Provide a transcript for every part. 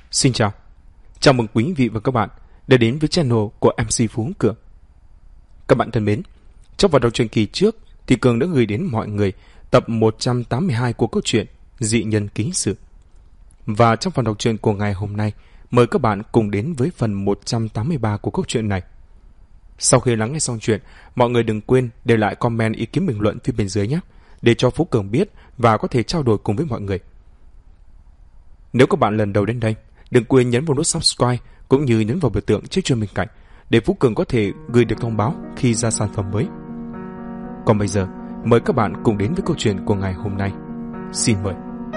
Xin chào. Chào mừng quý vị và các bạn đã đến với channel của MC Phú Cường. Các bạn thân mến, trong vào đầu truyện kỳ trước thì Cường đã gửi đến mọi người tập 182 của câu chuyện Dị Nhân Ký Sự. Và trong phần đọc truyện của ngày hôm nay, mời các bạn cùng đến với phần 183 của câu chuyện này. Sau khi lắng nghe xong chuyện, mọi người đừng quên để lại comment ý kiến bình luận phía bên dưới nhé, để cho Phú Cường biết và có thể trao đổi cùng với mọi người. Nếu các bạn lần đầu đến đây, đừng quên nhấn vào nút subscribe cũng như nhấn vào biểu tượng chiếc chuông bên cạnh để Phú Cường có thể gửi được thông báo khi ra sản phẩm mới. Còn bây giờ, mời các bạn cùng đến với câu chuyện của ngày hôm nay. Xin mời.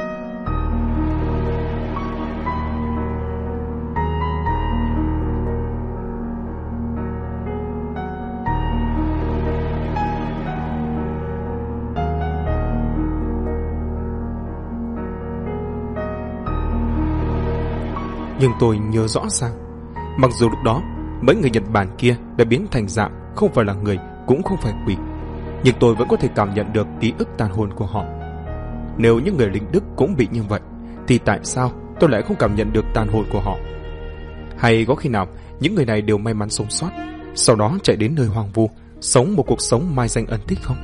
Nhưng tôi nhớ rõ ràng, mặc dù lúc đó mấy người Nhật Bản kia đã biến thành dạng không phải là người cũng không phải quỷ, nhưng tôi vẫn có thể cảm nhận được ký ức tàn hồn của họ. Nếu những người lính Đức cũng bị như vậy, thì tại sao tôi lại không cảm nhận được tàn hồn của họ? Hay có khi nào những người này đều may mắn sống sót, sau đó chạy đến nơi hoang vu, sống một cuộc sống mai danh ẩn tích không?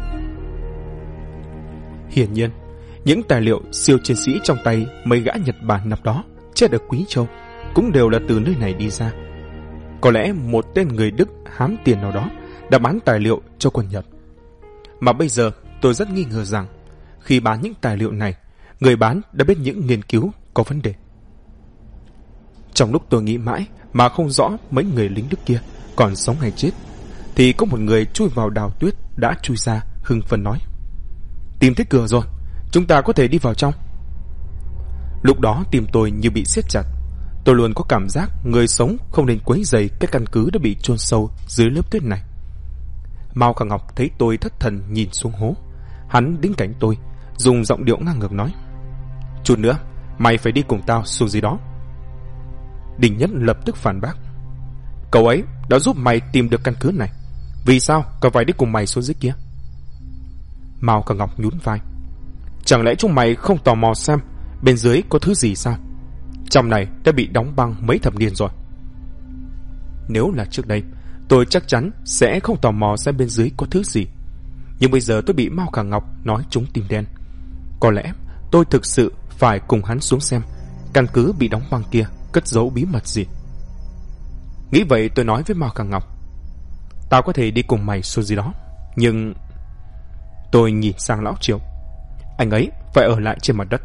Hiển nhiên, những tài liệu siêu chiến sĩ trong tay mấy gã Nhật Bản năm đó chết ở Quý Châu cũng đều là từ nơi này đi ra. Có lẽ một tên người Đức hám tiền nào đó đã bán tài liệu cho quân Nhật. Mà bây giờ tôi rất nghi ngờ rằng khi bán những tài liệu này, người bán đã biết những nghiên cứu có vấn đề. Trong lúc tôi nghĩ mãi mà không rõ mấy người lính Đức kia còn sống hay chết, thì có một người chui vào đào tuyết đã chui ra hưng phấn nói: "Tìm thấy cửa rồi, chúng ta có thể đi vào trong." Lúc đó tim tôi như bị siết chặt. Tôi luôn có cảm giác người sống không nên quấy rầy cái căn cứ đã bị chôn sâu dưới lớp tuyết này. Mao Khả Ngọc thấy tôi thất thần nhìn xuống hố, hắn đứng cạnh tôi, dùng giọng điệu ngang ngược nói: "Chút nữa, mày phải đi cùng tao xuống dưới đó." Đình Nhất lập tức phản bác: "Cậu ấy đã giúp mày tìm được căn cứ này, vì sao cậu phải đi cùng mày xuống dưới kia?" Mao Khả Ngọc nhún vai: "Chẳng lẽ chúng mày không tò mò xem bên dưới có thứ gì sao? Trong này đã bị đóng băng mấy thập niên rồi." Nếu là trước đây, tôi chắc chắn sẽ không tò mò xem bên dưới có thứ gì. Nhưng bây giờ tôi bị Mao Khả Ngọc nói trúng tim đen. Có lẽ tôi thực sự phải cùng hắn xuống xem căn cứ bị đóng băng kia cất giấu bí mật gì. Nghĩ vậy tôi nói với Mao Khả Ngọc: "Tao có thể đi cùng mày xuống dưới đó, nhưng..." Tôi nhìn sang Lão Triệu: "Anh ấy phải ở lại trên mặt đất."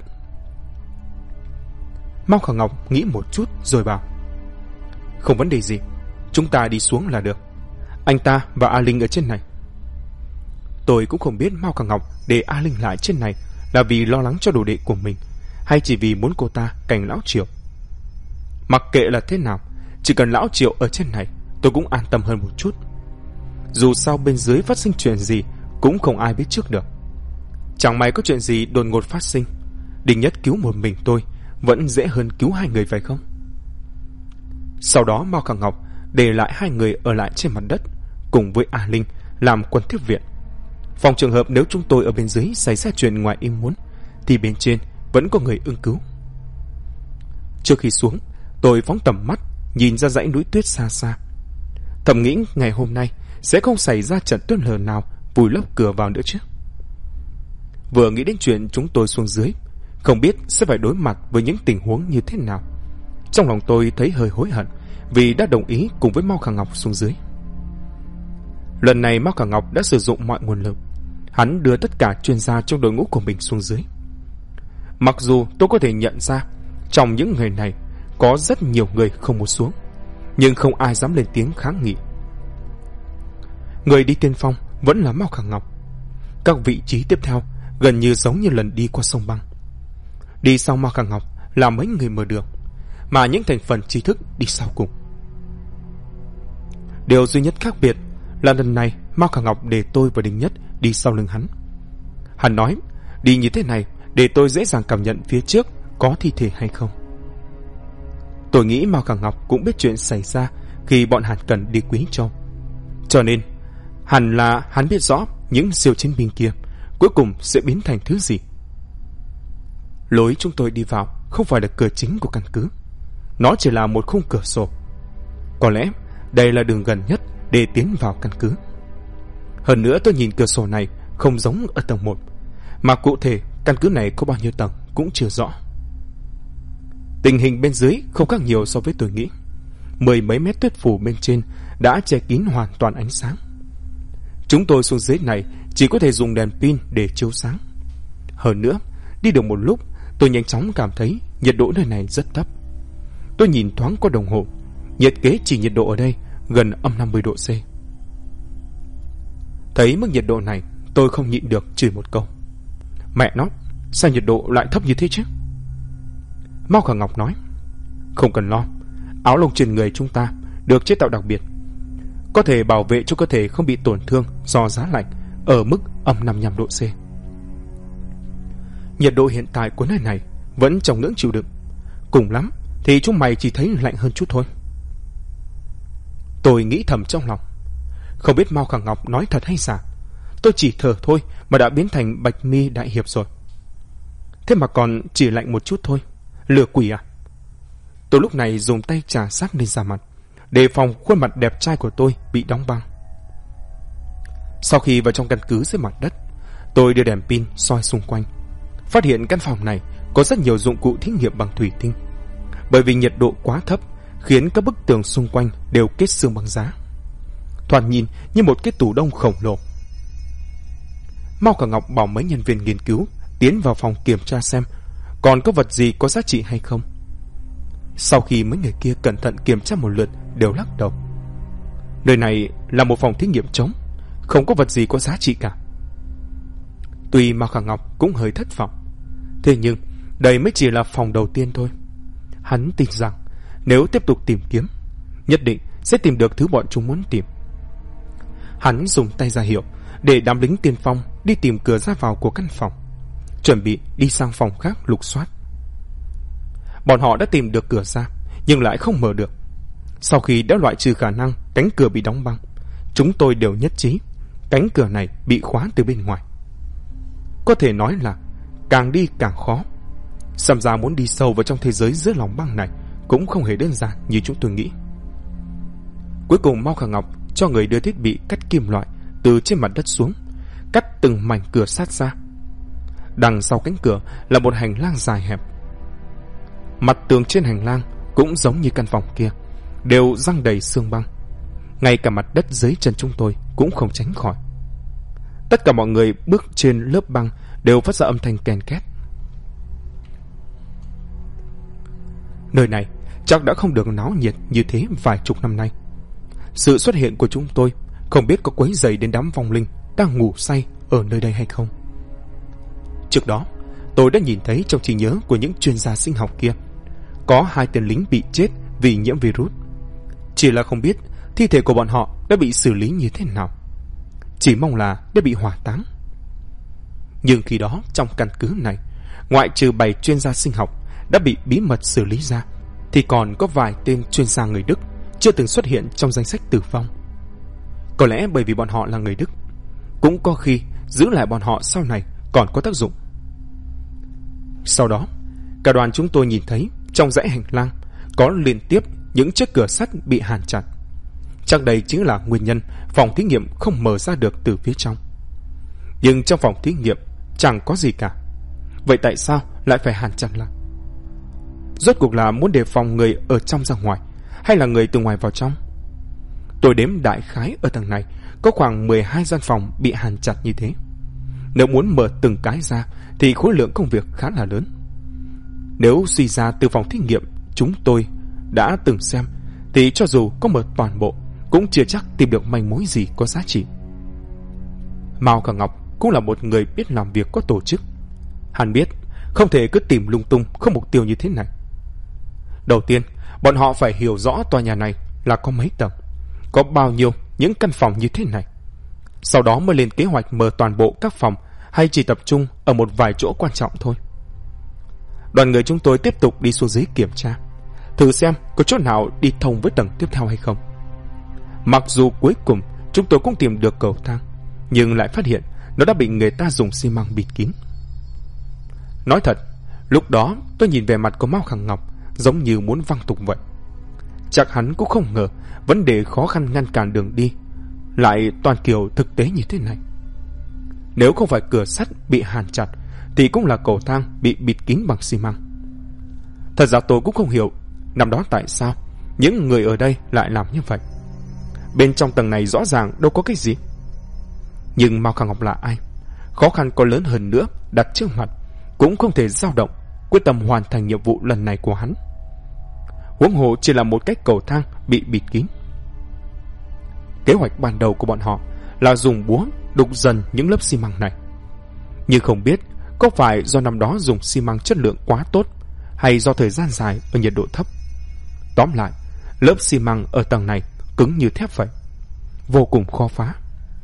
Mao Khả Ngọc nghĩ một chút rồi bảo: "Không vấn đề gì, chúng ta đi xuống là được. Anh ta và A Linh ở trên này." Tôi cũng không biết Mao Khả Ngọc để A Linh lại trên này là vì lo lắng cho đồ đệ của mình, hay chỉ vì muốn cô ta cạnh Lão Triệu. Mặc kệ là thế nào, chỉ cần Lão Triệu ở trên này, tôi cũng an tâm hơn một chút. Dù sao bên dưới phát sinh chuyện gì cũng không ai biết trước được. Chẳng may có chuyện gì đột ngột phát sinh, Đình Nhất cứu một mình tôi vẫn dễ hơn cứu hai người phải không? Sau đó Mao Khả Ngọc để lại hai người ở lại trên mặt đất cùng với A Linh làm quân tiếp viện, phòng trường hợp nếu chúng tôi ở bên dưới xảy ra chuyện ngoài ý muốn thì bên trên vẫn có người ứng cứu. Trước khi xuống, tôi phóng tầm mắt nhìn ra dãy núi tuyết xa xa, thầm nghĩ ngày hôm nay sẽ không xảy ra trận tuyết lở nào vùi lấp cửa vào nữa chứ. Vừa nghĩ đến chuyện chúng tôi xuống dưới không biết sẽ phải đối mặt với những tình huống như thế nào, trong lòng tôi thấy hơi hối hận vì đã đồng ý cùng với Mao Khả Ngọc xuống dưới. Lần này Mao Khả Ngọc đã sử dụng mọi nguồn lực, hắn đưa tất cả chuyên gia trong đội ngũ của mình xuống dưới. Mặc dù tôi có thể nhận ra trong những người này có rất nhiều người không muốn xuống, nhưng không ai dám lên tiếng kháng nghị. Người đi tiên phong vẫn là Mao Khả Ngọc. Các vị trí tiếp theo gần như giống như lần đi qua sông băng. Đi sau Mao Khả Ngọc là mấy người mở đường, mà những thành phần trí thức đi sau cùng. Điều duy nhất khác biệt là lần này Mao Khả Ngọc để tôi và Đình Nhất đi sau lưng hắn. Hắn nói đi như thế này để tôi dễ dàng cảm nhận phía trước có thi thể hay không. Tôi nghĩ Mao Khả Ngọc cũng biết chuyện xảy ra khi bọn Hàn Cần đi Quý Châu, cho nên hẳn là hắn biết rõ những siêu chiến binh kia cuối cùng sẽ biến thành thứ gì. Lối chúng tôi đi vào không phải là cửa chính của căn cứ, nó chỉ là một khung cửa sổ. Có lẽ đây là đường gần nhất để tiến vào căn cứ. Hơn nữa tôi nhìn cửa sổ này không giống ở tầng 1, mà cụ thể căn cứ này có bao nhiêu tầng cũng chưa rõ. Tình hình bên dưới không khác nhiều so với tôi nghĩ. 10 mấy mét tuyết phủ bên trên đã che kín hoàn toàn ánh sáng. Chúng tôi xuống dưới này chỉ có thể dùng đèn pin để chiếu sáng. Hơn nữa, đi được một lúc, tôi nhanh chóng cảm thấy nhiệt độ nơi này rất thấp. Tôi nhìn thoáng qua đồng hồ, nhiệt kế chỉ nhiệt độ ở đây gần âm 50 độ C. Thấy mức nhiệt độ này, tôi không nhịn được chửi một câu: mẹ nó, sao nhiệt độ lại thấp như thế chứ? Mao Khả Ngọc nói: không cần lo, áo lông trên người chúng ta được chế tạo đặc biệt, có thể bảo vệ cho cơ thể không bị tổn thương do giá lạnh ở mức âm 55 độ C. Nhiệt độ hiện tại của nơi này vẫn trong ngưỡng chịu đựng, cùng lắm thì chúng mày chỉ thấy lạnh hơn chút thôi. Tôi nghĩ thầm trong lòng, không biết Mao Khả Ngọc nói thật hay giả. Tôi chỉ thở thôi mà đã biến thành Bạch Mi đại hiệp rồi. Thế mà còn chỉ lạnh một chút thôi, lừa quỷ à? Tôi lúc này dùng tay chà sát lên da mặt, đề phòng khuôn mặt đẹp trai của tôi bị đóng băng. Sau khi vào trong căn cứ dưới mặt đất, tôi đưa đèn pin soi xung quanh, phát hiện căn phòng này có rất nhiều dụng cụ thí nghiệm bằng thủy tinh. Bởi vì nhiệt độ quá thấp khiến các bức tường xung quanh đều kết xương băng giá, thoạt nhìn như một cái tủ đông khổng lồ. Mao Khả Ngọc bảo mấy nhân viên nghiên cứu tiến vào phòng kiểm tra xem còn có vật gì có giá trị hay không. Sau khi mấy người kia cẩn thận kiểm tra một lượt đều lắc đầu. Nơi này là một phòng thí nghiệm trống, không có vật gì có giá trị cả. Tuy Mao Khả Ngọc cũng hơi thất vọng, thế nhưng đây mới chỉ là phòng đầu tiên thôi. Hắn tin rằng nếu tiếp tục tìm kiếm, nhất định sẽ tìm được thứ bọn chúng muốn tìm. Hắn dùng tay ra hiệu để đám lính tiên phong đi tìm cửa ra vào của căn phòng, chuẩn bị đi sang phòng khác lục soát. Bọn họ đã tìm được cửa ra, nhưng lại không mở được. Sau khi đã loại trừ khả năng cánh cửa bị đóng băng, chúng tôi đều nhất trí cánh cửa này bị khóa từ bên ngoài. Có thể nói là càng đi càng khó. Xem ra muốn đi sâu vào trong thế giới dưới lòng băng này cũng không hề đơn giản như chúng tôi nghĩ. Cuối cùng Mao Khả Ngọc cho người đưa thiết bị cắt kim loại từ trên mặt đất xuống, cắt từng mảnh cửa sắt ra. Đằng sau cánh cửa là một hành lang dài hẹp. Mặt tường trên hành lang cũng giống như căn phòng kia, đều răng đầy xương băng. Ngay cả mặt đất dưới chân chúng tôi cũng không tránh khỏi. Tất cả mọi người bước trên lớp băng đều phát ra âm thanh ken két. Nơi này chắc đã không được náo nhiệt như thế vài chục năm nay. Sự xuất hiện của chúng tôi không biết có quấy rầy đến đám vong linh đang ngủ say ở nơi đây hay không. Trước đó tôi đã nhìn thấy trong trí nhớ của những chuyên gia sinh học kia có 2 tên lính bị chết vì nhiễm virus. Chỉ là không biết thi thể của bọn họ đã bị xử lý như thế nào, chỉ mong là đã bị hỏa táng. Nhưng khi đó trong căn cứ này, ngoại trừ 7 chuyên gia sinh học đã bị bí mật xử lý ra, thì còn có vài tên chuyên gia người Đức chưa từng xuất hiện trong danh sách tử vong. Có lẽ bởi vì bọn họ là người Đức, cũng có khi giữ lại bọn họ sau này còn có tác dụng. Sau đó, cả đoàn chúng tôi nhìn thấy trong dãy hành lang có liên tiếp những chiếc cửa sắt bị hàn chặt. Chắc đây chính là nguyên nhân phòng thí nghiệm không mở ra được từ phía trong. Nhưng trong phòng thí nghiệm chẳng có gì cả, vậy tại sao lại phải hàn chặt lại? Rốt cuộc là muốn đề phòng người ở trong ra ngoài, hay là người từ ngoài vào trong? Tôi đếm đại khái ở tầng này có khoảng 12 gian phòng bị hàn chặt như thế. Nếu muốn mở từng cái ra thì khối lượng công việc khá là lớn. Nếu suy ra từ phòng thí nghiệm chúng tôi đã từng xem, thì cho dù có mở toàn bộ cũng chưa chắc tìm được manh mối gì có giá trị. Mao Khả Ngọc cũng là một người biết làm việc có tổ chức. Hắn biết không thể cứ tìm lung tung không mục tiêu như thế này. Đầu tiên, bọn họ phải hiểu rõ tòa nhà này là có mấy tầng, có bao nhiêu những căn phòng như thế này. Sau đó mới lên kế hoạch mở toàn bộ các phòng, hay chỉ tập trung ở một vài chỗ quan trọng thôi. Đoàn người chúng tôi tiếp tục đi xuống dưới kiểm tra, thử xem có chỗ nào đi thông với tầng tiếp theo hay không. Mặc dù cuối cùng chúng tôi cũng tìm được cầu thang, nhưng lại phát hiện nó đã bị người ta dùng xi măng bịt kín. Nói thật, lúc đó tôi nhìn về mặt của Mao Khả Ngọc giống như muốn văng tục vậy. Chắc hắn cũng không ngờ vấn đề khó khăn ngăn cản đường đi lại toàn kiểu thực tế như thế này. Nếu không phải cửa sắt bị hàn chặt thì cũng là cầu thang bị bịt kín bằng xi măng. Thật ra tôi cũng không hiểu năm đó tại sao những người ở đây lại làm như vậy. Bên trong tầng này rõ ràng đâu có cái gì. Nhưng Mao Khang Ngọc là ai? Khó khăn có lớn hơn nữa đặt trước mặt cũng không thể dao động quyết tâm hoàn thành nhiệm vụ lần này của hắn. Huống hồ chỉ là một cái cầu thang bị bịt kín. Kế hoạch ban đầu của bọn họ là dùng búa đục dần những lớp xi măng này. Nhưng không biết có phải do năm đó dùng xi măng chất lượng quá tốt hay do thời gian dài ở nhiệt độ thấp. Tóm lại, lớp xi măng ở tầng này cứng như thép vậy, vô cùng khó phá.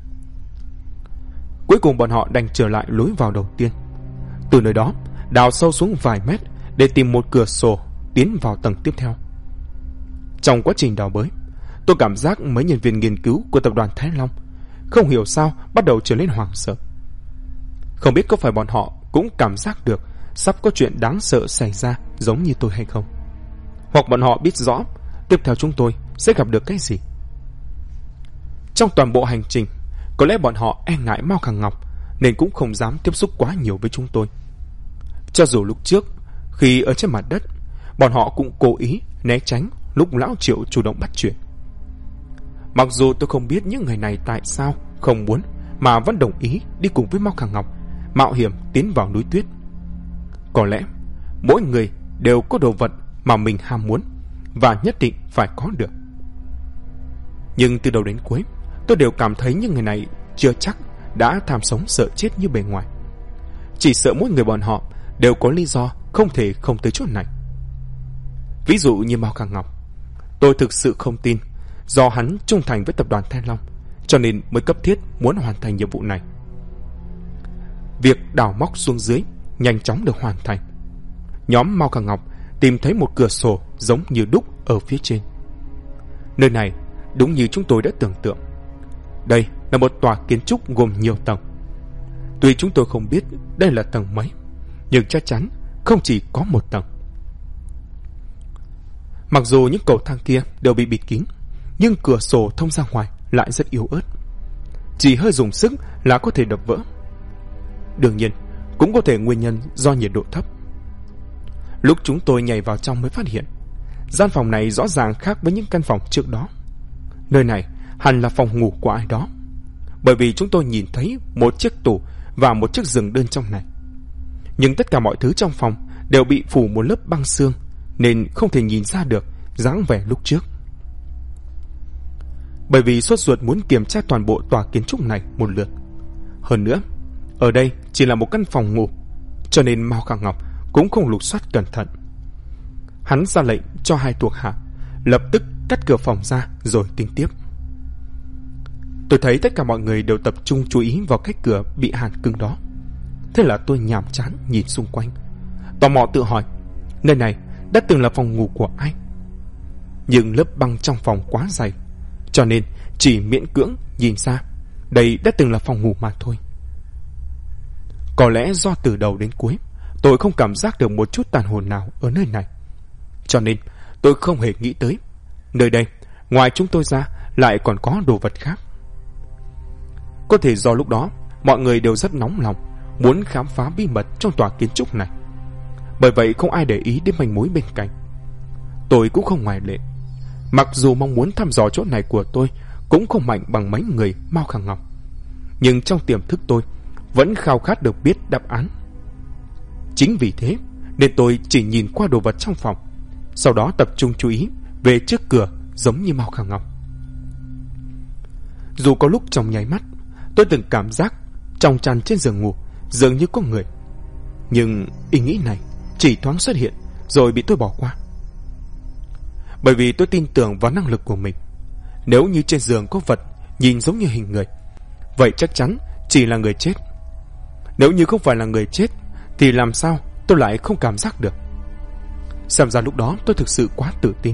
Cuối cùng bọn họ đành trở lại lối vào đầu tiên. Từ nơi đó đào sâu xuống vài mét để tìm một cửa sổ tiến vào tầng tiếp theo. Trong quá trình đào bới, tôi cảm giác mấy nhân viên nghiên cứu của tập đoàn Thái Long không hiểu sao bắt đầu trở nên hoảng sợ. Không biết có phải bọn họ cũng cảm giác được sắp có chuyện đáng sợ xảy ra giống như tôi hay không, hoặc bọn họ biết rõ tiếp theo chúng tôi sẽ gặp được cái gì. Trong toàn bộ hành trình, có lẽ bọn họ e ngại Mao Khang Ngọc nên cũng không dám tiếp xúc quá nhiều với chúng tôi. Cho dù lúc trước khi ở trên mặt đất, bọn họ cũng cố ý né tránh lúc lão Triệu chủ động bắt chuyện. Mặc dù tôi không biết những người này tại sao không muốn mà vẫn đồng ý đi cùng với Mao Khang Ngọc mạo hiểm tiến vào núi tuyết. Có lẽ mỗi người đều có đồ vật mà mình ham muốn và nhất định phải có được. Nhưng từ đầu đến cuối, tôi đều cảm thấy những người này chưa chắc đã tham sống sợ chết như bề ngoài. Chỉ sợ mỗi người bọn họ đều có lý do không thể không tới chỗ này. Ví dụ như Mao Khang Ngọc, tôi thực sự không tin do hắn trung thành với tập đoàn Thanh Long cho nên mới cấp thiết muốn hoàn thành nhiệm vụ này. Việc đào móc xuống dưới nhanh chóng được hoàn thành. Nhóm Mao Khang Ngọc tìm thấy một cửa sổ giống như đúc ở phía trên. Nơi này đúng như chúng tôi đã tưởng tượng. Đây là một tòa kiến trúc gồm nhiều tầng. Tuy chúng tôi không biết đây là tầng mấy, nhưng chắc chắn không chỉ có một tầng. Mặc dù những cầu thang kia đều bị bịt kín, nhưng cửa sổ thông ra ngoài lại rất yếu ớt. Chỉ hơi dùng sức là có thể đập vỡ. Đương nhiên, cũng có thể nguyên nhân do nhiệt độ thấp. Lúc chúng tôi nhảy vào trong mới phát hiện, gian phòng này rõ ràng khác với những căn phòng trước đó. Nơi này hẳn là phòng ngủ của ai đó, bởi vì chúng tôi nhìn thấy một chiếc tủ và một chiếc giường đơn trong này. Nhưng tất cả mọi thứ trong phòng đều bị phủ một lớp băng sương, nên không thể nhìn ra được dáng vẻ lúc trước. Bởi vì sốt ruột muốn kiểm tra toàn bộ tòa kiến trúc này một lượt. Hơn nữa, ở đây chỉ là một căn phòng ngủ, cho nên Mao Khang Ngọc cũng không lục soát cẩn thận. Hắn ra lệnh cho hai thuộc hạ lập tức cắt cửa phòng ra rồi tính tiếp. Tôi thấy tất cả mọi người đều tập trung chú ý vào cái cửa bị hàn cứng đó. Thế là tôi nhàm chán nhìn xung quanh, tò mò tự hỏi nơi này đã từng là phòng ngủ của ai. Nhưng lớp băng trong phòng quá dày, cho nên chỉ miễn cưỡng nhìn ra đây đã từng là phòng ngủ mà thôi. Có lẽ do từ đầu đến cuối tôi không cảm giác được một chút tàn hồn nào ở nơi này, cho nên tôi không hề nghĩ tới nơi đây ngoài chúng tôi ra lại còn có đồ vật khác. Có thể do lúc đó mọi người đều rất nóng lòng muốn khám phá bí mật trong tòa kiến trúc này, bởi vậy không ai để ý đến manh mối bên cạnh. Tôi cũng không ngoại lệ. Mặc dù mong muốn thăm dò chỗ này của tôi cũng không mạnh bằng mấy người Mao Khang Ngọc, nhưng trong tiềm thức tôi vẫn khao khát được biết đáp án. Chính vì thế nên tôi chỉ nhìn qua đồ vật trong phòng, sau đó tập trung chú ý về trước cửa giống như Mao Khang Ngọc. Dù có lúc trong nháy mắt tôi từng cảm giác trong tràn trên giường ngủ dường như có người, nhưng ý nghĩ này chỉ thoáng xuất hiện rồi bị tôi bỏ qua. Bởi vì tôi tin tưởng vào năng lực của mình. Nếu như trên giường có vật nhìn giống như hình người, vậy chắc chắn chỉ là người chết. Nếu như không phải là người chết thì làm sao tôi lại không cảm giác được. Xem ra lúc đó tôi thực sự quá tự tin.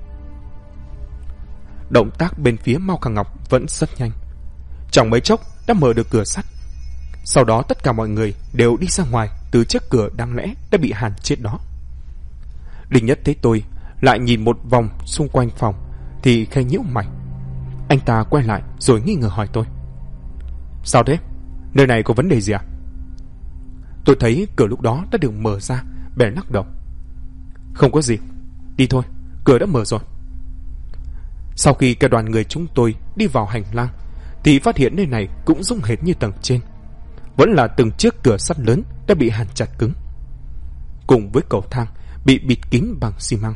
Động tác bên phía Mao Khang Ngọc vẫn rất nhanh. Chẳng mấy chốc đã mở được cửa sắt. Sau đó tất cả mọi người đều đi ra ngoài từ chiếc cửa đáng lẽ đã bị hàn chết đó. Đinh Nhất thấy tôi lại nhìn một vòng xung quanh phòng thì khẽ nhíu mày. Anh ta quay lại rồi nghi ngờ hỏi tôi: Sao thế? Nơi này có vấn đề gì à? Tôi thấy cửa lúc đó đã được mở ra, bèn lắc đầu: Không có gì, đi thôi, cửa đã mở rồi. Sau khi cả đoàn người chúng tôi đi vào hành lang thì phát hiện nơi này cũng giống hệt như tầng trên, vẫn là từng chiếc cửa sắt lớn đã bị hàn chặt cứng, cùng với cầu thang bị bịt kín bằng xi măng.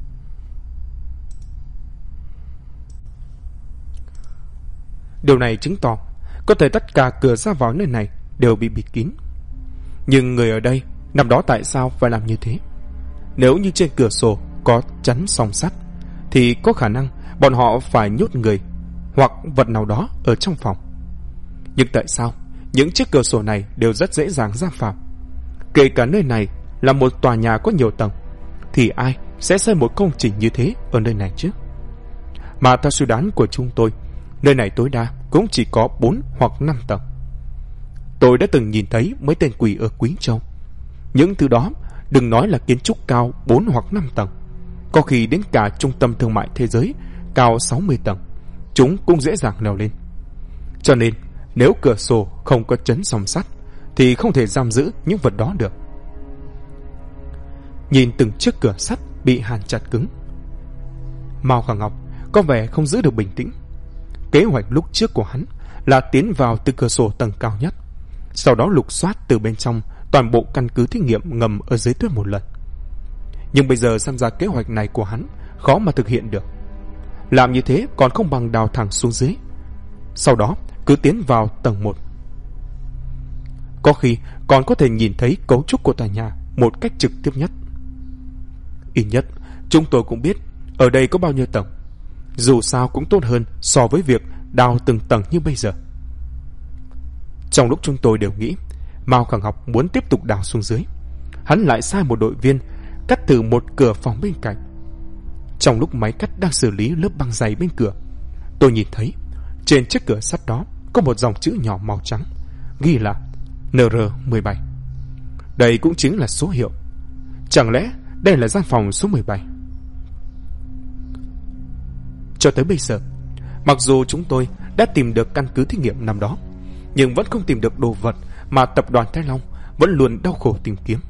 Điều này chứng tỏ có thể tất cả cửa ra vào nơi này đều bị bịt kín. Nhưng người ở đây năm đó tại sao phải làm như thế? Nếu như trên cửa sổ có chắn song sắt thì có khả năng bọn họ phải nhốt người hoặc vật nào đó ở trong phòng. Nhưng tại sao những chiếc cửa sổ này đều rất dễ dàng ra vào? Kể cả nơi này là một tòa nhà có nhiều tầng thì ai sẽ xây một công trình như thế ở nơi này chứ? Mà theo suy đoán của chúng tôi, nơi này tối đa cũng chỉ có 4 hoặc 5 tầng. Tôi đã từng nhìn thấy mấy tên quỷ ở Quý Châu. Những thứ đó đừng nói là kiến trúc cao 4 hoặc 5 tầng, có khi đến cả trung tâm thương mại thế giới cao 60 tầng, chúng cũng dễ dàng leo lên. Cho nên nếu cửa sổ không có chắn song sắt thì không thể giam giữ những vật đó được. Nhìn từng chiếc cửa sắt bị hàn chặt cứng, Mao Khả Ngọc có vẻ không giữ được bình tĩnh. Kế hoạch lúc trước của hắn là tiến vào từ cửa sổ tầng cao nhất, sau đó lục soát từ bên trong toàn bộ căn cứ thí nghiệm ngầm ở dưới tuyết một lần. Nhưng bây giờ xem ra kế hoạch này của hắn khó mà thực hiện được. Làm như thế còn không bằng đào thẳng xuống dưới, sau đó cứ tiến vào tầng 1. Có khi còn có thể nhìn thấy cấu trúc của tòa nhà một cách trực tiếp nhất. Ít nhất chúng tôi cũng biết ở đây có bao nhiêu tầng. Dù sao cũng tốt hơn so với việc đào từng tầng như bây giờ. Trong lúc chúng tôi đều nghĩ Mao Khả Ngọc muốn tiếp tục đào xuống dưới, hắn lại sai một đội viên cắt thử một cửa phòng bên cạnh. Trong lúc máy cắt đang xử lý lớp băng dày bên cửa, tôi nhìn thấy trên chiếc cửa sắt đó có một dòng chữ nhỏ màu trắng ghi là NR17. Đây cũng chính là số hiệu. Chẳng lẽ đây là gian phòng số 17? Cho tới bây giờ, mặc dù chúng tôi đã tìm được căn cứ thí nghiệm năm đó, nhưng vẫn không tìm được đồ vật mà tập đoàn Thái Long vẫn luôn đau khổ tìm kiếm.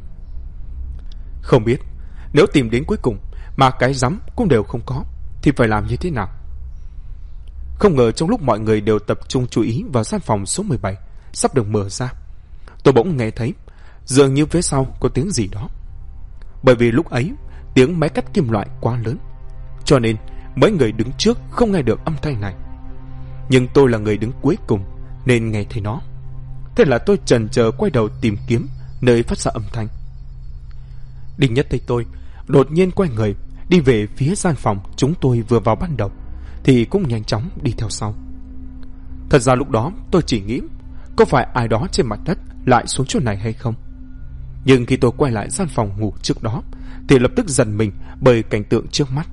Không biết nếu tìm đến cuối cùng mà cái rắm cũng đều không có thì phải làm như thế nào? Không ngờ trong lúc mọi người đều tập trung chú ý vào gian phòng số 17 sắp được mở ra, tôi bỗng nghe thấy dường như phía sau có tiếng gì đó. Bởi vì lúc ấy tiếng máy cắt kim loại quá lớn, cho nên mấy người đứng trước không nghe được âm thanh này. Nhưng tôi là người đứng cuối cùng nên nghe thấy nó. Thế là tôi chần chờ quay đầu tìm kiếm nơi phát ra âm thanh. Đinh Nhất thấy tôi đột nhiên quay người đi về phía gian phòng chúng tôi vừa vào ban đầu thì cũng nhanh chóng đi theo sau. Thật ra lúc đó tôi chỉ nghĩ có phải ai đó trên mặt đất lại xuống chỗ này hay không. Nhưng khi tôi quay lại gian phòng ngủ trước đó thì lập tức giật mình bởi cảnh tượng trước mắt.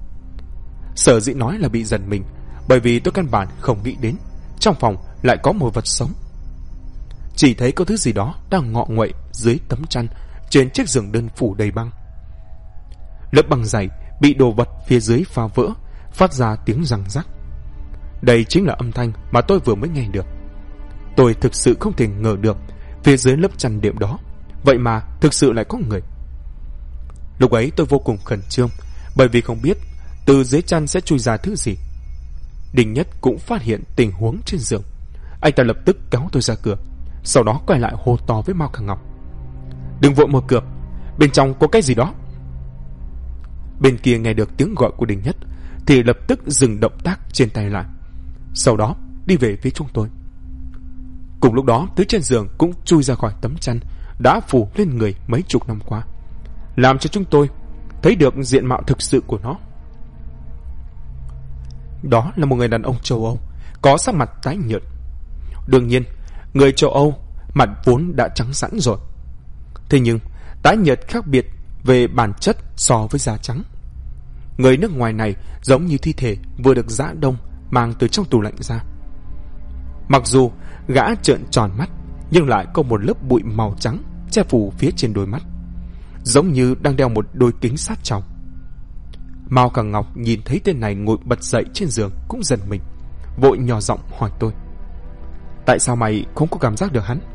Sở dĩ nói là bị giật mình bởi vì tôi căn bản không nghĩ đến trong phòng lại có một vật sống. Chỉ thấy có thứ gì đó đang ngọ nguậy dưới tấm chăn trên chiếc giường đơn phủ đầy băng. Lớp băng dày bị đồ vật phía dưới phá vỡ, phát ra tiếng răng rắc. Đây chính là âm thanh mà tôi vừa mới nghe được. Tôi thực sự không thể ngờ được phía dưới lớp chăn đệm đó vậy mà thực sự lại có người. Lúc ấy tôi vô cùng khẩn trương bởi vì không biết từ dưới chăn sẽ chui ra thứ gì. Đinh Nhất cũng phát hiện tình huống trên giường. Anh ta lập tức kéo tôi ra cửa, sau đó quay lại hô to với Mao Khả Ngọc: Đừng vội mở cửa, bên trong có cái gì đó. Bên kia nghe được tiếng gọi của Đinh Nhất thì lập tức dừng động tác trên tay lại, sau đó đi về phía chúng tôi. Cùng lúc đó thứ trên giường cũng chui ra khỏi tấm chăn đã phủ lên người mấy chục năm qua, làm cho chúng tôi thấy được diện mạo thực sự của nó. Đó là một người đàn ông châu Âu có sắc mặt tái nhợt. Đương nhiên người châu Âu mặt vốn đã trắng sẵn rồi, thế nhưng tái nhợt khác biệt về bản chất so với da trắng. Người nước ngoài này giống như thi thể vừa được giã đông mang từ trong tủ lạnh ra. Mặc dù gã trợn tròn mắt nhưng lại có một lớp bụi màu trắng che phủ phía trên đôi mắt, giống như đang đeo một đôi kính sát tròng. Mao Cả Ngọc nhìn thấy tên này ngồi bật dậy trên giường cũng giật mình, vội nhỏ giọng hỏi tôi: tại sao mày không có cảm giác được hắn?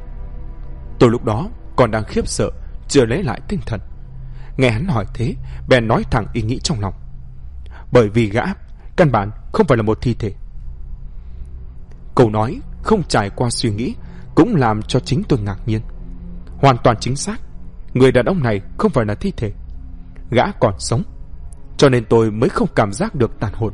Tôi lúc đó còn đang khiếp sợ, chưa lấy lại tinh thần. Nghe hắn hỏi thế, bèn nói thẳng ý nghĩ trong lòng: bởi vì gã căn bản không phải là một thi thể. Câu nói không trải qua suy nghĩ cũng làm cho chính tôi ngạc nhiên. Hoàn toàn chính xác, người đàn ông này không phải là thi thể, gã còn sống, cho nên tôi mới không cảm giác được tàn hồn.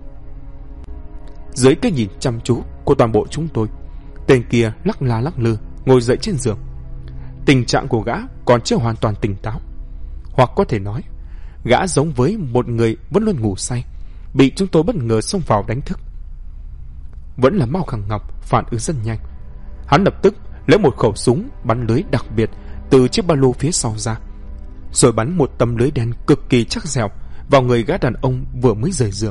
Dưới cái nhìn chăm chú của toàn bộ chúng tôi, tên kia lắc la lắc lư ngồi dậy trên giường. Tình trạng của gã còn chưa hoàn toàn tỉnh táo, hoặc có thể nói gã giống với một người vẫn luôn ngủ say, bị chúng tôi bất ngờ xông vào đánh thức. Vẫn là Mao Khang Ngọc phản ứng rất nhanh. Hắn lập tức lấy một khẩu súng bắn lưới đặc biệt từ chiếc ba lô phía sau ra, rồi bắn một tấm lưới đen cực kỳ chắc dẻo vào người gã đàn ông vừa mới rời giường.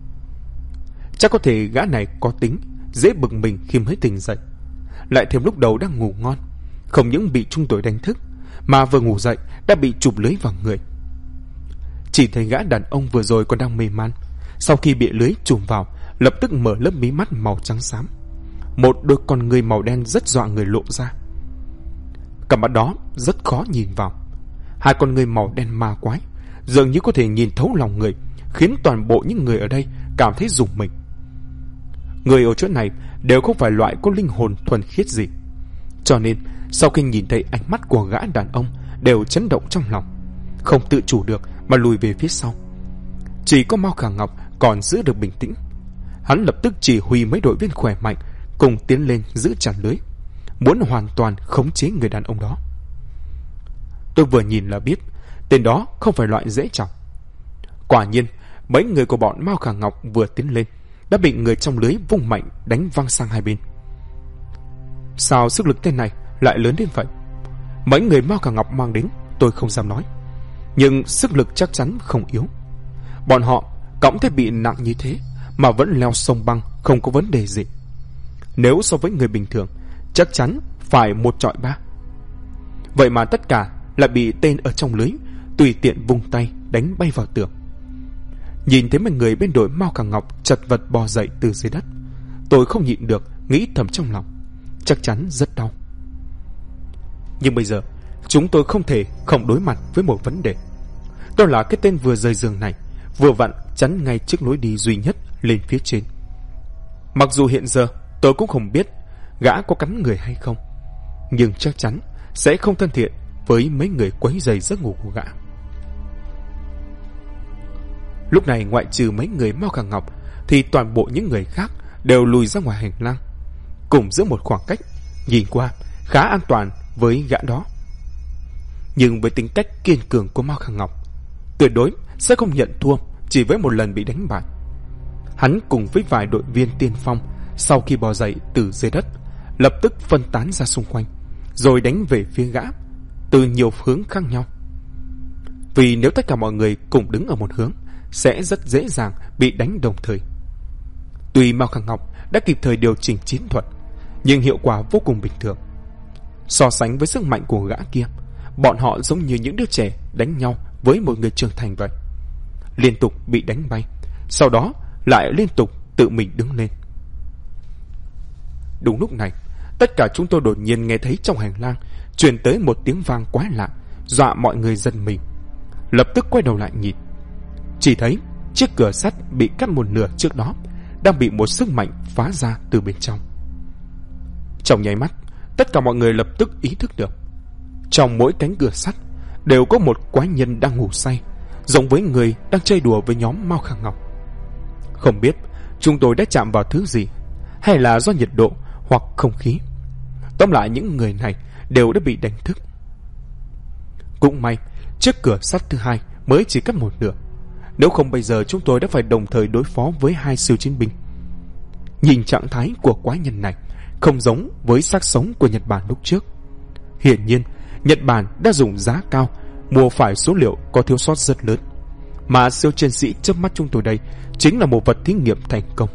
Chắc có thể gã này có tính dễ bực mình khi mới tỉnh dậy, lại thêm lúc đầu đang ngủ ngon, không những bị chúng tôi đánh thức, mà vừa ngủ dậy đã bị chụp lưới vào người. Chỉ thấy gã đàn ông vừa rồi còn đang mê man, sau khi bị lưới chùm vào, lập tức mở lớp mí mắt màu trắng xám, một đôi con người màu đen rất dọa người lộ ra. Cặp mắt đó rất khó nhìn vào, hai con người màu đen ma quái, dường như có thể nhìn thấu lòng người, khiến toàn bộ những người ở đây cảm thấy rùng mình. Người ở chỗ này đều không phải loại có linh hồn thuần khiết gì, cho nên sau khi nhìn thấy ánh mắt của gã đàn ông đều chấn động trong lòng, không tự chủ được mà lùi về phía sau. Chỉ có Mao Khả Ngọc còn giữ được bình tĩnh. Hắn lập tức chỉ huy mấy đội viên khỏe mạnh cùng tiến lên giữ chặt lưới, muốn hoàn toàn khống chế người đàn ông đó. Tôi vừa nhìn là biết tên đó không phải loại dễ chọc. Quả nhiên mấy người của bọn Mao Khả Ngọc vừa tiến lên đã bị người trong lưới vung mạnh đánh văng sang hai bên. Sao sức lực tên này lại lớn đến vậy? Mấy người Mao Khả Ngọc mang đến tôi không dám nói, nhưng sức lực chắc chắn không yếu. Bọn họ cõng thiết bị nặng như thế mà vẫn leo sông băng không có vấn đề gì. Nếu so với người bình thường, chắc chắn phải 1-3. Vậy mà tất cả lại bị tên ở trong lưới tùy tiện vung tay đánh bay vào tường. Nhìn thấy mấy người bên đội Mao Khả Ngọc chật vật bò dậy từ dưới đất, tôi không nhịn được nghĩ thầm trong lòng, chắc chắn rất đau. Nhưng bây giờ chúng tôi không thể không đối mặt với một vấn đề, đó là cái tên vừa rời giường này vừa vặn chắn ngay trước lối đi duy nhất lên phía trên. Mặc dù hiện giờ tôi cũng không biết gã có cắn người hay không, nhưng chắc chắn sẽ không thân thiện với mấy người quấy rầy giấc ngủ của gã. Lúc này ngoại trừ mấy người Mao Khả Ngọc thì toàn bộ những người khác đều lùi ra ngoài hành lang, cùng giữ một khoảng cách, nhìn qua khá an toàn với gã đó. Nhưng với tính cách kiên cường của Mao Khả Ngọc, tuyệt đối sẽ không nhận thua chỉ với một lần bị đánh bại. Hắn cùng với vài đội viên tiên phong sau khi bò dậy từ dưới đất lập tức phân tán ra xung quanh, rồi đánh về phía gã từ nhiều hướng khác nhau. Vì nếu tất cả mọi người cùng đứng ở một hướng sẽ rất dễ dàng bị đánh đồng thời. Tuy Mao Khả Ngọc đã kịp thời điều chỉnh chiến thuật, nhưng hiệu quả vô cùng bình thường. So sánh với sức mạnh của gã kia, bọn họ giống như những đứa trẻ đánh nhau với một người trưởng thành vậy, liên tục bị đánh bay, sau đó lại liên tục tự mình đứng lên. Đúng lúc này, tất cả chúng tôi đột nhiên nghe thấy trong hành lang truyền tới một tiếng vang quái lạ, dọa mọi người giật mình. Lập tức quay đầu lại nhìn, chỉ thấy chiếc cửa sắt bị cắt một nửa trước đó đang bị một sức mạnh phá ra từ bên trong. Trong nháy mắt, tất cả mọi người lập tức ý thức được, trong mỗi cánh cửa sắt đều có một quái nhân đang ngủ say, giống với người đang chơi đùa với nhóm Mao Khả Ngọc. Không biết chúng tôi đã chạm vào thứ gì, hay là do nhiệt độ hoặc không khí. Tóm lại những người này đều đã bị đánh thức. Cũng may chiếc cửa sắt thứ hai mới chỉ cắt một nửa, nếu không bây giờ chúng tôi đã phải đồng thời đối phó với hai siêu chiến binh. Nhìn trạng thái của quái nhân này không giống với xác sống của Nhật Bản lúc trước. Hiển nhiên Nhật Bản đã dùng giá cao mua phải số liệu có thiếu sót rất lớn, mà siêu chiến sĩ trước mắt chúng tôi đây chính là một vật thí nghiệm thành công.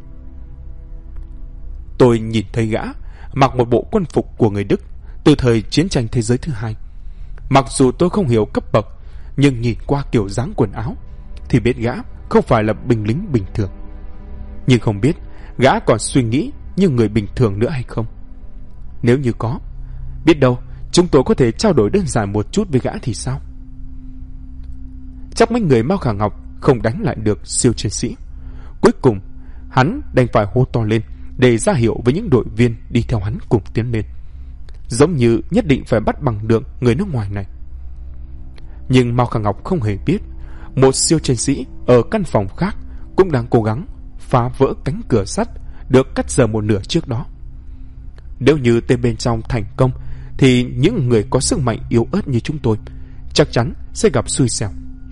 Tôi nhìn thấy gã mặc một bộ quân phục của người Đức từ thời chiến tranh thế giới thứ hai, Mặc dù tôi không hiểu cấp bậc, nhưng nhìn qua kiểu dáng quần áo thì biết gã không phải là binh lính bình thường. Nhưng không biết gã còn suy nghĩ như người bình thường nữa hay không. Nếu như có, biết đâu chúng tôi có thể trao đổi đơn giản một chút với gã thì sao? Chắc mấy người Mao Khả Ngọc không đánh lại được siêu chiến sĩ. Cuối cùng hắn đành phải hô to lên để ra hiệu với những đội viên đi theo hắn cùng tiến lên, giống như nhất định phải bắt bằng được người nước ngoài này. Nhưng Mao Khả Ngọc không hề biết một siêu chiến sĩ ở căn phòng khác cũng đang cố gắng phá vỡ cánh cửa sắt được cắt giờ một nửa trước đó. Nếu như tên bên trong thành công thì những người có sức mạnh yếu ớt như chúng tôi chắc chắn sẽ gặp xui xẻo.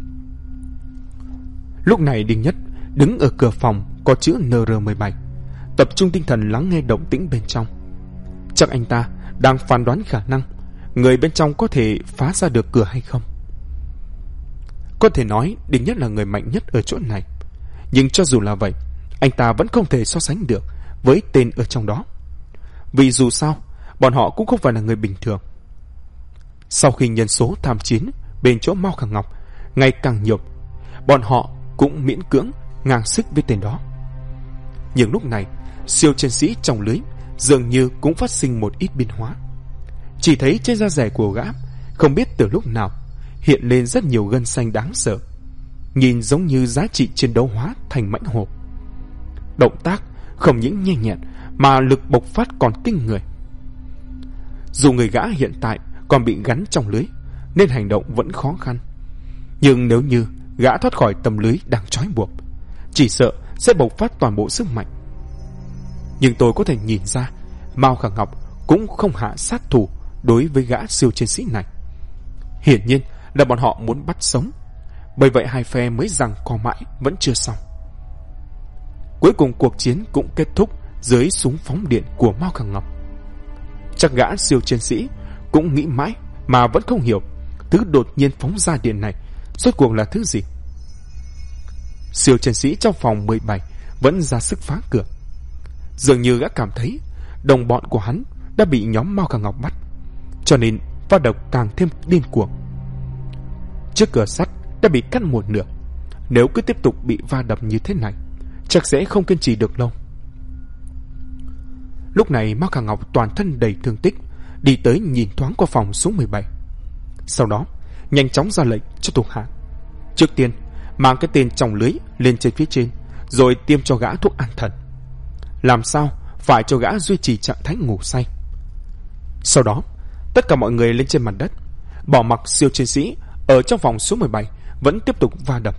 Lúc này Đinh Nhất đứng ở cửa phòng có chữ NR17, tập trung tinh thần lắng nghe động tĩnh bên trong. Chắc anh ta đang phán đoán khả năng người bên trong có thể phá ra được cửa hay không. Có thể nói Đinh Nhất là người mạnh nhất ở chỗ này, nhưng cho dù là vậy, anh ta vẫn không thể so sánh được với tên ở trong đó. Vì dù sao, bọn họ cũng không phải là người bình thường. Sau khi nhân số tham chiến bên chỗ Mao Khả Ngọc ngày càng nhiều, bọn họ cũng miễn cưỡng ngang sức với tên đó. Nhưng lúc này, siêu chiến sĩ trong lưới dường như cũng phát sinh một ít biến hóa. Chỉ thấy trên da dẻ của gã không biết từ lúc nào hiện lên rất nhiều gân xanh đáng sợ, nhìn giống như giá trị chiến đấu hóa thành mãnh hổ. Động tác không những nhanh nhẹn mà lực bộc phát còn kinh người. Dù người gã hiện tại còn bị gắn trong lưới nên hành động vẫn khó khăn, nhưng nếu như gã thoát khỏi tấm lưới đang trói buộc, chỉ sợ sẽ bộc phát toàn bộ sức mạnh. Nhưng tôi có thể nhìn ra Mao Khả Ngọc cũng không hạ sát thủ đối với gã siêu chiến sĩ này. Hiển nhiên là bọn họ muốn bắt sống, bởi vậy hai phe mới giằng co mãi vẫn chưa xong. Cuối cùng cuộc chiến cũng kết thúc dưới súng phóng điện của Mao Khả Ngọc. Chắc gã siêu chiến sĩ cũng nghĩ mãi mà vẫn không hiểu thứ đột nhiên phóng ra điện này rốt cuộc là thứ gì. Siêu chiến sĩ trong phòng 17 vẫn ra sức phá cửa. Dường như gã cảm thấy đồng bọn của hắn đã bị nhóm Mao Khả Ngọc bắt, cho nên va đập càng thêm điên cuồng. Chiếc cửa sắt đã bị cắt một nửa, nếu cứ tiếp tục bị va đập như thế này chắc sẽ không kiên trì được lâu. Lúc này Mao Khả Ngọc toàn thân đầy thương tích đi tới nhìn thoáng qua phòng số 17, sau đó nhanh chóng ra lệnh cho thuộc hạ trước tiên mang cái tên trong lưới lên trên phía trên, rồi tiêm cho gã thuốc an thần, làm sao phải cho gã duy trì trạng thái ngủ say. Sau đó tất cả mọi người lên trên mặt đất, bỏ mặc siêu chiến sĩ ở trong phòng số 17 vẫn tiếp tục va đập.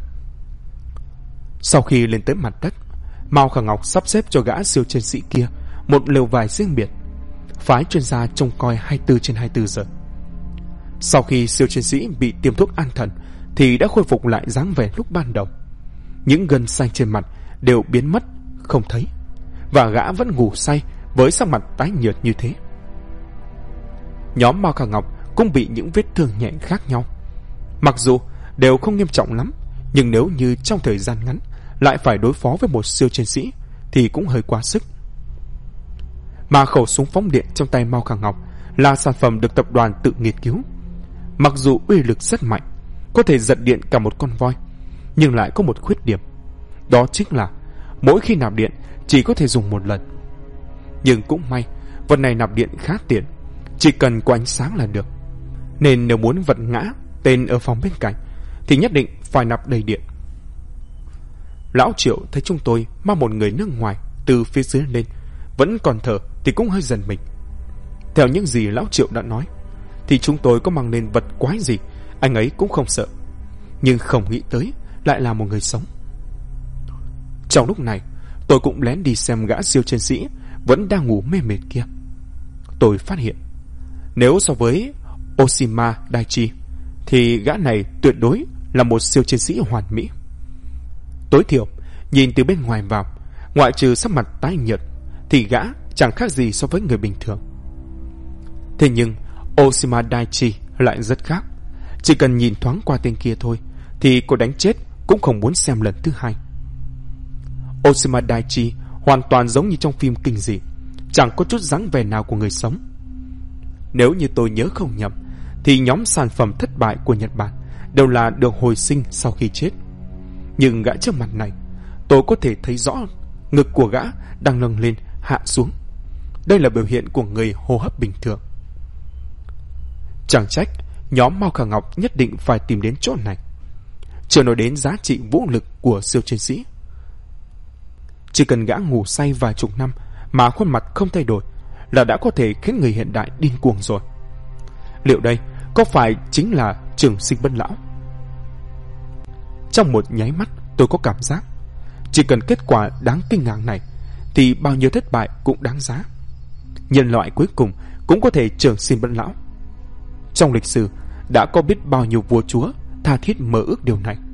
Sau khi lên tới mặt đất, Mao Khả Ngọc sắp xếp cho gã siêu chiến sĩ kia một lều vải riêng biệt, phái chuyên gia trông coi 24/24 giờ. Sau khi siêu chiến sĩ bị tiêm thuốc an thần thì đã khôi phục lại dáng vẻ lúc ban đầu. Những gân xanh trên mặt đều biến mất không thấy, và gã vẫn ngủ say với sắc mặt tái nhợt như thế. Nhóm Mao Khả Ngọc cũng bị những vết thương nhẹ khác nhau. Mặc dù đều không nghiêm trọng lắm, nhưng nếu như trong thời gian ngắn lại phải đối phó với một siêu chiến sĩ thì cũng hơi quá sức. Mà khẩu súng phóng điện trong tay Mao Khả Ngọc là sản phẩm được tập đoàn tự nghiên cứu. Mặc dù uy lực rất mạnh, có thể giật điện cả một con voi, nhưng lại có một khuyết điểm, đó chính là mỗi khi nạp điện chỉ có thể dùng một lần. Nhưng cũng may vật này nạp điện khá tiện, chỉ cần có ánh sáng là được, nên nếu muốn vật ngã tên ở phòng bên cạnh thì nhất định phải nạp đầy điện. Lão Triệu thấy chúng tôi mang một người nước ngoài từ phía dưới lên vẫn còn thở thì cũng hơi giận mình. Theo những gì Lão Triệu đã nói thì chúng tôi có mang lên vật quái gì anh ấy cũng không sợ, nhưng không nghĩ tới lại là một người sống. Trong lúc này tôi cũng lén đi xem gã siêu chiến sĩ vẫn đang ngủ mê mệt kia. Tôi phát hiện nếu so với Oshima Daichi thì gã này tuyệt đối là một siêu chiến sĩ hoàn mỹ. Tối thiểu nhìn từ bên ngoài vào, ngoại trừ sắc mặt tái nhợt thì gã chẳng khác gì so với người bình thường. Thế nhưng Oshima Daichi lại rất khác. Chỉ cần nhìn thoáng qua tên kia thôi thì cô đánh chết cũng không muốn xem lần thứ hai. Oshima Daichi hoàn toàn giống như trong phim kinh dị, chẳng có chút dáng vẻ nào của người sống. Nếu như tôi nhớ không nhầm thì nhóm sản phẩm thất bại của Nhật Bản đều là được hồi sinh sau khi chết. Nhưng gã trước mặt này, tôi có thể thấy rõ ngực của gã đang nâng lên hạ xuống. Đây là biểu hiện của người hô hấp bình thường. Chẳng trách nhóm Mao Khả Ngọc nhất định phải tìm đến chỗ này. Chưa nói đến giá trị vũ lực của siêu chiến sĩ. Chỉ cần gã ngủ say vài chục năm mà khuôn mặt không thay đổi là đã có thể khiến người hiện đại điên cuồng rồi. Liệu đây có phải chính là Trường Sinh Bất Lão? Trong một nháy mắt tôi có cảm giác chỉ cần kết quả đáng kinh ngạc này thì bao nhiêu thất bại cũng đáng giá. Nhân loại cuối cùng cũng có thể Trường Sinh Bất Lão. Trong lịch sử đã có biết bao nhiêu vua chúa tha thiết mơ ước điều này.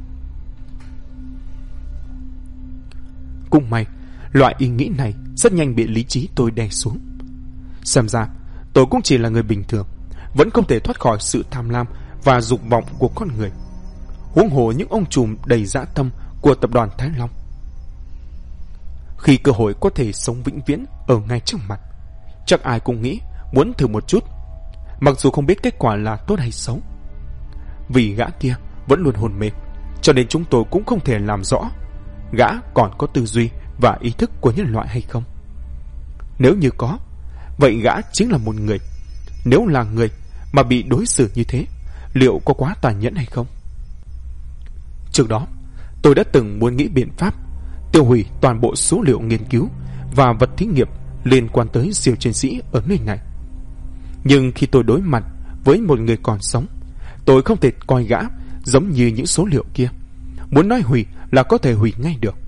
Cũng may loại ý nghĩ này rất nhanh bị lý trí tôi đè xuống. Xem ra tôi cũng chỉ là người bình thường, vẫn không thể thoát khỏi sự tham lam và dục vọng của con người, huống hồ những ông trùm đầy dã tâm của tập đoàn Thái Long. Khi cơ hội có thể sống vĩnh viễn ở ngay trước mặt, chắc ai cũng nghĩ muốn thử một chút, mặc dù không biết kết quả là tốt hay xấu. Vì gã kia vẫn luôn hồn mê, cho nên chúng tôi cũng không thể làm rõ gã còn có tư duy và ý thức của nhân loại hay không. Nếu như có, vậy gã chính là một người. Nếu là người mà bị đối xử như thế, liệu có quá tàn nhẫn hay không? Trước đó, tôi đã từng muốn nghĩ biện pháp tiêu hủy toàn bộ số liệu nghiên cứu và vật thí nghiệm liên quan tới siêu chiến sĩ ở nơi này. Nhưng khi tôi đối mặt với một người còn sống, tôi không thể coi gã giống như những số liệu kia. Muốn nói hủy là có thể hủy ngay được.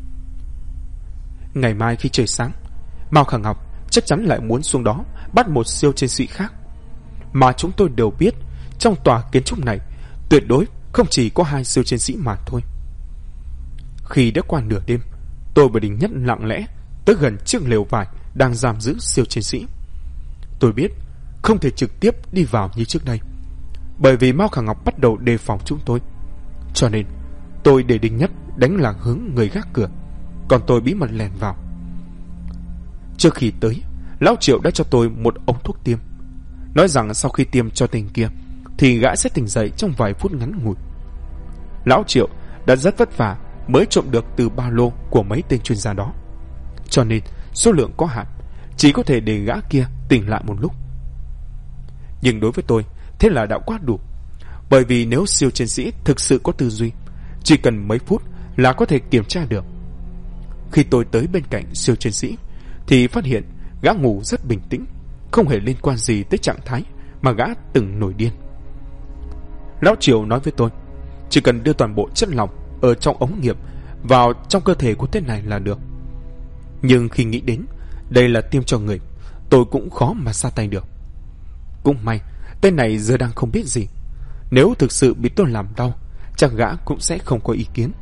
Ngày mai khi trời sáng, Mao Khả Ngọc chắc chắn lại muốn xuống đó bắt một siêu chiến sĩ khác. Mà chúng tôi đều biết trong tòa kiến trúc này tuyệt đối không chỉ có 2 siêu chiến sĩ mà thôi. Khi đã qua nửa đêm, tôi và Đình Nhất lặng lẽ tới gần chiếc lều vải đang giam giữ siêu chiến sĩ. Tôi biết không thể trực tiếp đi vào như trước đây, bởi vì Mao Khả Ngọc bắt đầu đề phòng chúng tôi. Cho nên tôi để Đình Nhất đánh lạc hướng người gác cửa, còn tôi bí mật lèn vào. Trước khi tới, Lão Triệu đã cho tôi một ống thuốc tiêm, nói rằng sau khi tiêm cho tên kia thì gã sẽ tỉnh dậy trong vài phút ngắn ngủi. Lão Triệu đã rất vất vả mới trộm được từ ba lô của mấy tên chuyên gia đó, cho nên số lượng có hạn, chỉ có thể để gã kia tỉnh lại một lúc. Nhưng đối với tôi, thế là đã quá đủ, bởi vì nếu siêu chiến sĩ thực sự có tư duy, chỉ cần mấy phút là có thể kiểm tra được. Khi tôi tới bên cạnh siêu chiến sĩ thì phát hiện gã ngủ rất bình tĩnh, không hề liên quan gì tới trạng thái mà gã từng nổi điên. Lão Triều nói với tôi, chỉ cần đưa toàn bộ chất lỏng ở trong ống nghiệm vào trong cơ thể của tên này là được. Nhưng khi nghĩ đến đây là tiêm cho người, tôi cũng khó mà ra tay được. Cũng may tên này giờ đang không biết gì, nếu thực sự bị tôi làm đau, chắc gã cũng sẽ không có ý kiến.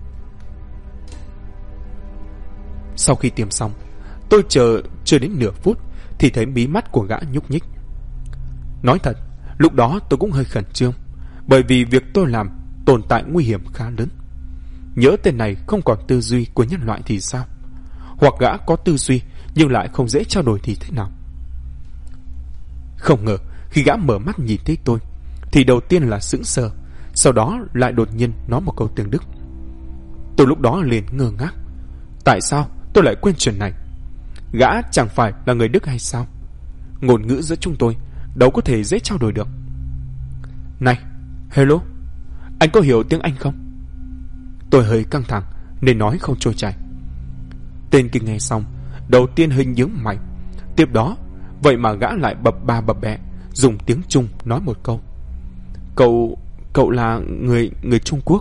Sau khi tiêm xong, tôi chờ chưa đến nửa phút thì thấy mí mắt của gã nhúc nhích. Nói thật, lúc đó tôi cũng hơi khẩn trương, bởi vì việc tôi làm tồn tại nguy hiểm khá lớn. Nhỡ tên này không còn tư duy của nhân loại thì sao? Hoặc gã có tư duy nhưng lại không dễ trao đổi thì thế nào? Không ngờ khi gã mở mắt nhìn thấy tôi thì đầu tiên là sững sờ, sau đó lại đột nhiên nói một câu tiếng Đức. Tôi lúc đó liền ngơ ngác. Tại sao tôi lại quên chuyện này? Gã chẳng phải là người Đức hay sao? Ngôn ngữ giữa chúng tôi đâu có thể dễ trao đổi được. Này, hello, anh có hiểu tiếng Anh không? Tôi hơi căng thẳng nên nói không trôi chảy. Tên kia nghe xong, đầu tiên hơi nhướng mày, tiếp đó vậy mà gã lại bập ba bập bẹ dùng tiếng Trung nói một câu. Cậu là người Trung Quốc.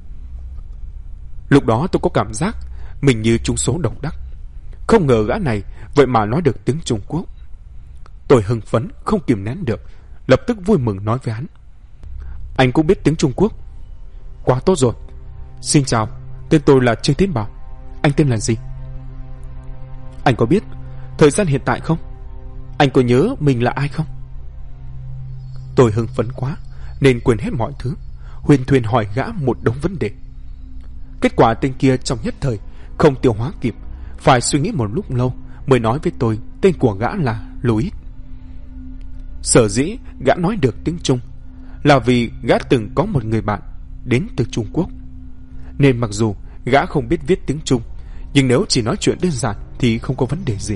Lúc đó tôi có cảm giác mình như trúng số độc đắc. Không ngờ gã này vậy mà nói được tiếng Trung Quốc. Tôi hưng phấn không kìm nén được, lập tức vui mừng nói với hắn. Anh cũng biết tiếng Trung Quốc? Quá tốt rồi. Xin chào, tên tôi là Trương Tiến Bảo. Anh tên là gì? Anh có biết thời gian hiện tại không? Anh có nhớ mình là ai không? Tôi hưng phấn quá nên quên hết mọi thứ, huyền thuyên hỏi gã một đống vấn đề. Kết quả tên kia trong nhất thời không tiêu hóa kịp, phải suy nghĩ một lúc lâu mới nói với tôi tên của gã là Louis. Sở dĩ gã nói được tiếng Trung là vì gã từng có một người bạn đến từ Trung Quốc. Nên mặc dù gã không biết viết tiếng Trung, nhưng nếu chỉ nói chuyện đơn giản thì không có vấn đề gì.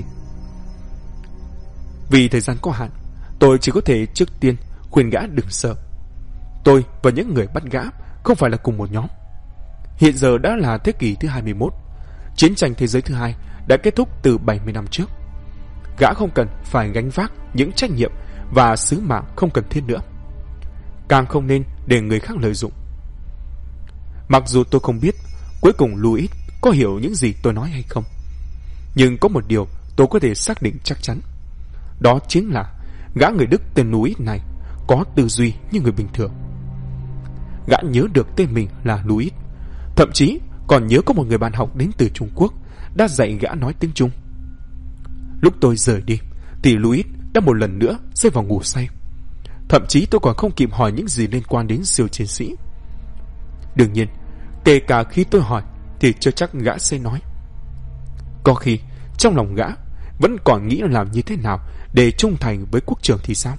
Vì thời gian có hạn, tôi chỉ có thể trước tiên khuyên gã đừng sợ. Tôi và những người bắt gã không phải là cùng một nhóm. Hiện giờ đã là thế kỷ thứ 21. Chiến tranh thế giới thứ hai đã kết thúc từ 70 năm trước. Gã không cần phải gánh vác những trách nhiệm và sứ mạng không cần thiết nữa. Càng không nên để người khác lợi dụng. Mặc dù tôi không biết cuối cùng Louis có hiểu những gì tôi nói hay không, nhưng có một điều tôi có thể xác định chắc chắn. Đó chính là gã người Đức tên Louis này có tư duy như người bình thường. Gã nhớ được tên mình là Louis, thậm chí còn nhớ có một người bạn học đến từ Trung Quốc đã dạy gã nói tiếng Trung. Lúc tôi rời đi thì Louis đã một lần nữa rơi vào ngủ say. Thậm chí tôi còn không kịp hỏi những gì liên quan đến siêu chiến sĩ. Đương nhiên, kể cả khi tôi hỏi thì chưa chắc gã sẽ nói. Có khi trong lòng gã vẫn còn nghĩ làm như thế nào để trung thành với quốc trưởng thì sao.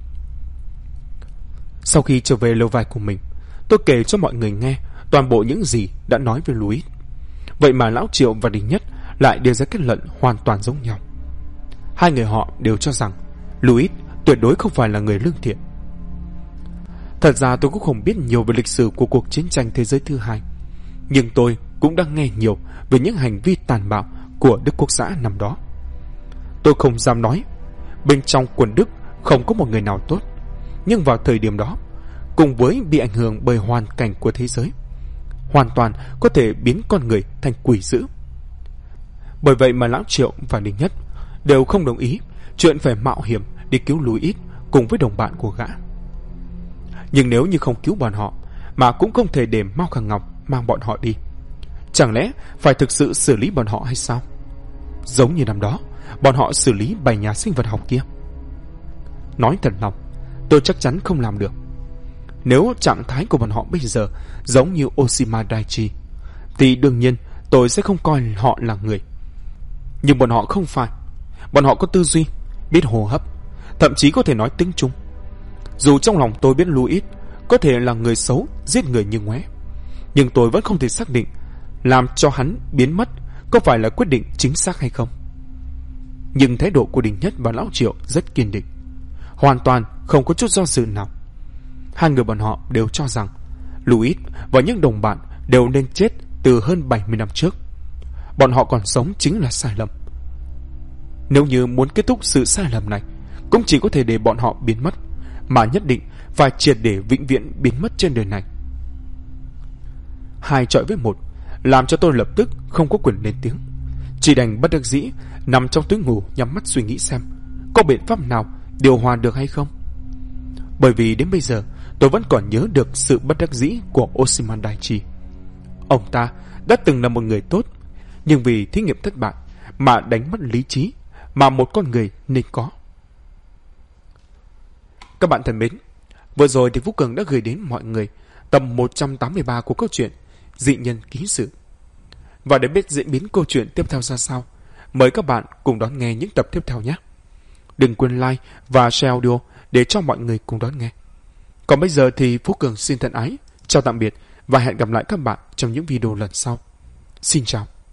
Sau khi trở về lều vải của mình, tôi kể cho mọi người nghe toàn bộ những gì đã nói với Louis. Vậy mà Lão Triệu và Đình Nhất lại đưa ra kết luận hoàn toàn giống nhau. Hai người họ đều cho rằng Louis tuyệt đối không phải là người lương thiện. Thật ra tôi cũng không biết nhiều về lịch sử của cuộc chiến tranh thế giới thứ hai, nhưng tôi cũng đã nghe nhiều về những hành vi tàn bạo của Đức Quốc xã năm đó. Tôi không dám nói bên trong quân Đức không có một người nào tốt, nhưng vào thời điểm đó, cùng với bị ảnh hưởng bởi hoàn cảnh của thế giới, hoàn toàn có thể biến con người thành quỷ dữ. Bởi vậy mà Lão Triệu và Đình Nhất đều không đồng ý chuyện phải mạo hiểm đi cứu Louis cùng với đồng bạn của gã. Nhưng nếu như không cứu bọn họ, mà cũng không thể để Mao Khang Ngọc mang bọn họ đi, chẳng lẽ phải thực sự xử lý bọn họ hay sao? Giống như năm đó bọn họ xử lý 7 nhà sinh vật học kia. Nói thật lòng, tôi chắc chắn không làm được. Nếu trạng thái của bọn họ bây giờ giống như Oshima Daiichi, thì đương nhiên tôi sẽ không coi họ là người. Nhưng bọn họ không phải. Bọn họ có tư duy, biết hô hấp, thậm chí có thể nói tiếng Trung. Dù trong lòng tôi biết Louis có thể là người xấu, giết người như ngoé, nhưng tôi vẫn không thể xác định làm cho hắn biến mất có phải là quyết định chính xác hay không. Nhưng thái độ của Đình Nhất và Lão Triệu rất kiên định, hoàn toàn không có chút do dự nào. Hai người bọn họ đều cho rằng Louis và những đồng bạn đều nên chết từ hơn 70 năm trước. Bọn họ còn sống chính là sai lầm. Nếu như muốn kết thúc sự sai lầm này, cũng chỉ có thể để bọn họ biến mất, mà nhất định phải triệt để vĩnh viễn biến mất trên đời này. Hai chọi với một làm cho tôi lập tức không có quyền lên tiếng, chỉ đành bất đắc dĩ nằm trong túi ngủ nhắm mắt suy nghĩ xem có biện pháp nào điều hòa được hay không. Bởi vì đến bây giờ tôi vẫn còn nhớ được sự bất đắc dĩ của Oshima Daiichi. Ông ta đã từng là một người tốt, nhưng vì thí nghiệm thất bại mà đánh mất lý trí mà một con người nên có. Các bạn thân mến, vừa rồi thì Vũ Cường đã gửi đến mọi người tập 183 của câu chuyện Dị Nhân Ký Sự. Và để biết diễn biến câu chuyện tiếp theo ra sao, mời các bạn cùng đón nghe những tập tiếp theo nhé. Đừng quên like và share audio để cho mọi người cùng đón nghe. Còn bây giờ thì Vũ Cường xin thân ái, chào tạm biệt và hẹn gặp lại các bạn trong những video lần sau. Xin chào.